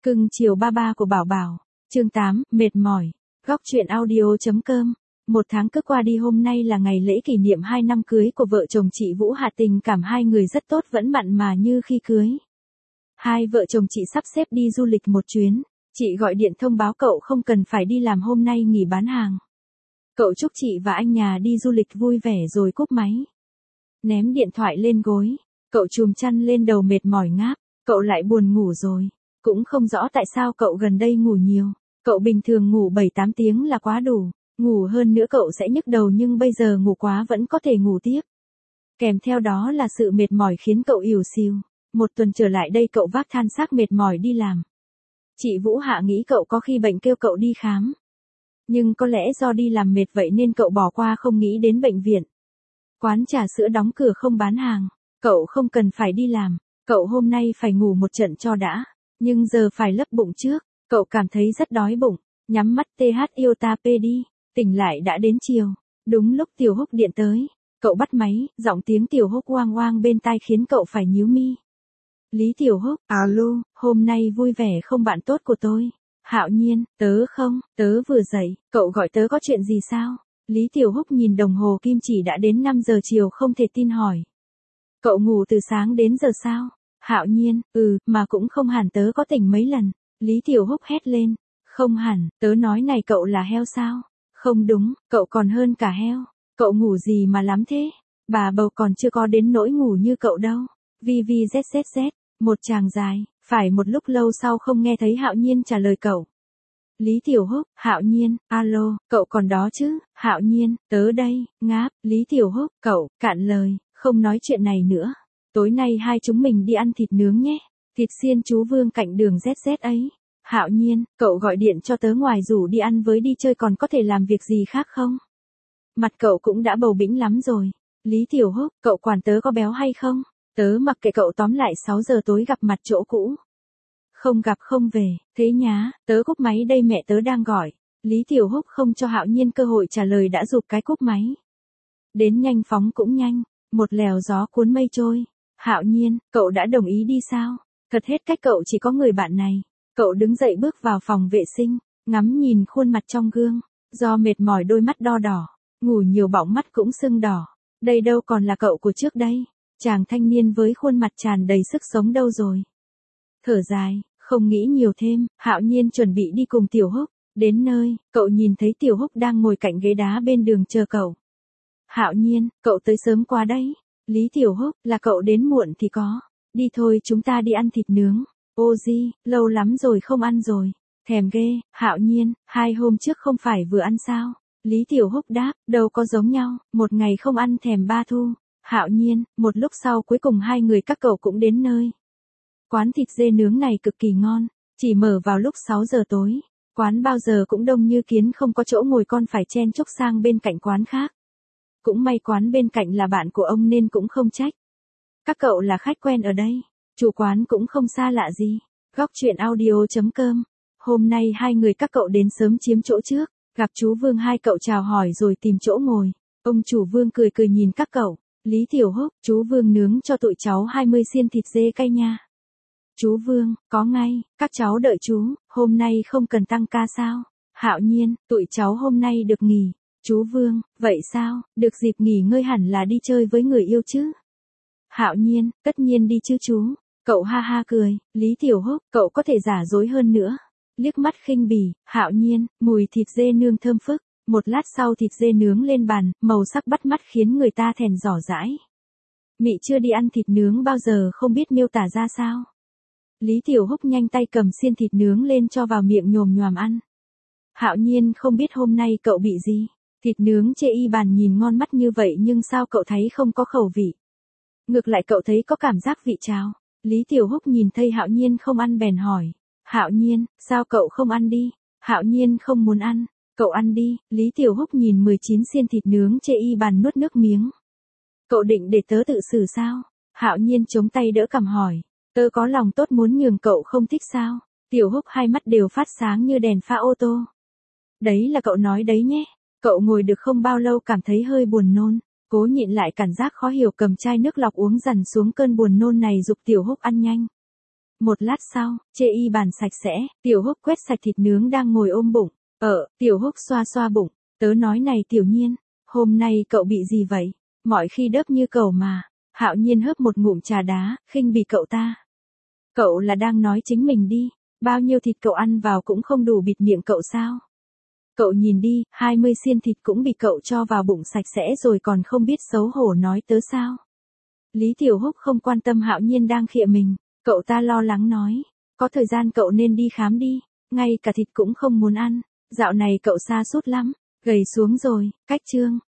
Cưng chiều ba ba của Bảo Bảo. Chương 8, mệt mỏi. Góc truyện audio.com. Một tháng cứ qua đi, hôm nay là ngày lễ kỷ niệm 2 năm cưới của vợ chồng chị Vũ Hạ. Tình cảm hai người rất tốt, vẫn mặn mà như khi cưới. Hai vợ chồng chị sắp xếp đi du lịch một chuyến. Chị gọi điện thông báo cậu không cần phải đi làm, hôm nay nghỉ bán hàng. Cậu chúc chị và anh nhà đi du lịch vui vẻ rồi cúp máy. Ném điện thoại lên gối. Cậu chùm chăn lên đầu mệt mỏi ngáp. Cậu lại buồn ngủ rồi. Cũng không rõ tại sao cậu gần đây ngủ nhiều. Cậu bình thường ngủ 7-8 tiếng là quá đủ. Ngủ hơn nữa cậu sẽ nhức đầu, nhưng bây giờ ngủ quá vẫn có thể ngủ tiếp. Kèm theo đó là sự mệt mỏi khiến cậu ỉu xìu. Một tuần trở lại đây cậu vác than xác mệt mỏi đi làm. Chị Vũ Hạ nghĩ cậu có khi bệnh, kêu cậu đi khám. Nhưng có lẽ do đi làm mệt vậy nên cậu bỏ qua, không nghĩ đến bệnh viện. Quán trà sữa đóng cửa không bán hàng. Cậu không cần phải đi làm. Cậu hôm nay phải ngủ một trận cho đã. Nhưng giờ phải lấp bụng trước. Cậu cảm thấy rất đói bụng. Nhắm mắt TH yêu ta P đi. Tỉnh lại đã đến chiều. Đúng lúc Tiểu Húc điện tới. Cậu bắt máy, giọng tiếng Tiểu Húc oang oang bên tai khiến cậu phải nhíu mi. Lý Tiểu Húc, alo, hôm nay vui vẻ không bạn tốt của tôi? Hạo Nhiên, tớ không, tớ vừa dậy, cậu gọi tớ có chuyện gì sao? Lý Tiểu Húc nhìn đồng hồ kim chỉ đã đến 5 giờ chiều không thể tin hỏi. Cậu ngủ từ sáng đến giờ sao? Hạo Nhiên, mà cũng không hẳn, tớ có tỉnh mấy lần. Lý Tiểu Húc hét lên. Không hẳn, tớ nói này, cậu là heo sao? Không đúng, cậu còn hơn cả heo. Cậu ngủ gì mà lắm thế? Bà bầu còn chưa có đến nỗi ngủ như cậu đâu. VVZZZ, một tràng dài, phải một lúc lâu sau không nghe thấy Hạo Nhiên trả lời cậu. Lý Tiểu Húc, Hạo Nhiên, alo, cậu còn đó chứ? Hạo Nhiên, tớ đây, ngáp. Lý Tiểu Húc, cậu, cạn lời, không nói chuyện này nữa. Tối nay hai chúng mình đi ăn thịt nướng nhé. Thịt xiên chú Vương cạnh đường ZZ ấy. Hạo Nhiên, cậu gọi điện cho tớ, ngoài rủ đi ăn với đi chơi còn có thể làm việc gì khác không? Mặt cậu cũng đã bầu bĩnh lắm rồi. Lý Tiểu Húc, cậu quản tớ có béo hay không? Tớ mặc kệ cậu, tóm lại 6 giờ tối gặp mặt chỗ cũ. Không gặp không về, thế nhá, tớ cúp máy đây, mẹ tớ đang gọi. Lý Tiểu Húc không cho Hạo Nhiên cơ hội trả lời đã giục cái cúp máy. Đến nhanh phóng cũng nhanh, một lèo gió cuốn mây trôi. Hạo Nhiên, cậu đã đồng ý đi sao? Thật hết cách, cậu chỉ có người bạn này. Cậu đứng dậy bước vào phòng vệ sinh, ngắm nhìn khuôn mặt trong gương. Do mệt mỏi đôi mắt đo đỏ, ngủ nhiều bọng mắt cũng sưng đỏ. Đây đâu còn là cậu của trước đây. Chàng thanh niên với khuôn mặt tràn đầy sức sống đâu rồi? Thở dài, không nghĩ nhiều thêm, Hạo Nhiên chuẩn bị đi cùng Tiểu Húc. Đến nơi, cậu nhìn thấy Tiểu Húc đang ngồi cạnh ghế đá bên đường chờ cậu. Hạo Nhiên, cậu tới sớm quá đấy. Lý Tiểu Húc, là cậu đến muộn thì có. Đi thôi, chúng ta đi ăn thịt nướng. Ô di, lâu lắm rồi không ăn rồi. Thèm ghê. Hạo Nhiên, 2 hôm trước không phải vừa ăn sao? Lý Tiểu Húc đáp, đâu có giống nhau, một ngày không ăn thèm 3 thu. Hạo Nhiên, một lúc sau cuối cùng hai người các cậu cũng đến nơi. Quán thịt dê nướng này cực kỳ ngon, chỉ mở vào lúc 6 giờ tối. Quán bao giờ cũng đông như kiến, không có chỗ ngồi, con phải chen chúc sang bên cạnh quán khác. Cũng may quán bên cạnh là bạn của ông nên cũng không trách. Các cậu là khách quen ở đây, chủ quán cũng không xa lạ gì. Góc truyện audio.com. Hôm nay hai người các cậu đến sớm chiếm chỗ trước, gặp chú Vương, hai cậu chào hỏi rồi tìm chỗ ngồi. Ông chủ Vương cười cười nhìn các cậu. Lý Tiểu Húc, chú Vương nướng cho tụi cháu 20 xiên thịt dê cay nha. Chú Vương, có ngay, các cháu đợi chú, hôm nay không cần tăng ca sao? Hạo Nhiên, tụi cháu hôm nay được nghỉ. Chú Vương, vậy sao, được dịp nghỉ ngơi hẳn là đi chơi với người yêu chứ? Hạo Nhiên, tất nhiên đi chứ chú. Cậu ha ha cười. Lý Tiểu Húc, cậu có thể giả dối hơn nữa. Liếc mắt khinh bỉ. Hạo Nhiên, mùi thịt dê nướng thơm phức. Một lát sau thịt dê nướng lên bàn, màu sắc bắt mắt khiến người ta thèm dò dãi. Mị chưa đi ăn thịt nướng bao giờ không biết miêu tả ra sao. Lý Tiểu Húc nhanh tay cầm xiên thịt nướng lên cho vào miệng nhồm nhoàm ăn. Hạo Nhiên không biết hôm nay cậu bị gì. Thịt nướng chê y bàn nhìn ngon mắt như vậy nhưng sao cậu thấy không có khẩu vị. Ngược lại cậu thấy có cảm giác vị cháo. Lý Tiểu Húc nhìn thấy Hạo Nhiên không ăn bèn hỏi. Hạo Nhiên, sao cậu không ăn đi? Hạo Nhiên không muốn ăn. Cậu ăn đi. Lý Tiểu Húc nhìn 19 xiên thịt nướng chê y bàn nuốt nước miếng. Cậu định để tớ tự xử sao? Hạo Nhiên chống tay đỡ cằm hỏi. Tớ có lòng tốt muốn nhường cậu không thích sao? Tiểu Húc hai mắt đều phát sáng như đèn pha ô tô. Đấy là cậu nói đấy nhé. Cậu ngồi được không bao lâu cảm thấy hơi buồn nôn. Cố nhịn lại cảm giác khó hiểu cầm chai nước lọc uống dần xuống cơn buồn nôn này, giục Tiểu Húc ăn nhanh. Một lát sau, chê y bàn sạch sẽ, Tiểu Húc quét sạch thịt nướng đang ngồi ôm bụng. Tiểu Húc xoa xoa bụng, tớ nói này Tiểu Nhiên, hôm nay cậu bị gì vậy? Mọi khi đớp như cậu mà. Hạo Nhiên hớp một ngụm trà đá, khinh bỉ cậu ta. Cậu là đang nói chính mình đi, bao nhiêu thịt cậu ăn vào cũng không đủ bịt miệng cậu sao? Cậu nhìn đi, 20 xiên thịt cũng bị cậu cho vào bụng sạch sẽ rồi còn không biết xấu hổ nói tớ sao? Lý Tiểu Húc không quan tâm Hạo Nhiên đang khịa mình, cậu ta lo lắng nói, có thời gian cậu nên đi khám đi, ngay cả thịt cũng không muốn ăn, dạo này cậu sa sút lắm, gầy xuống rồi, cách chương.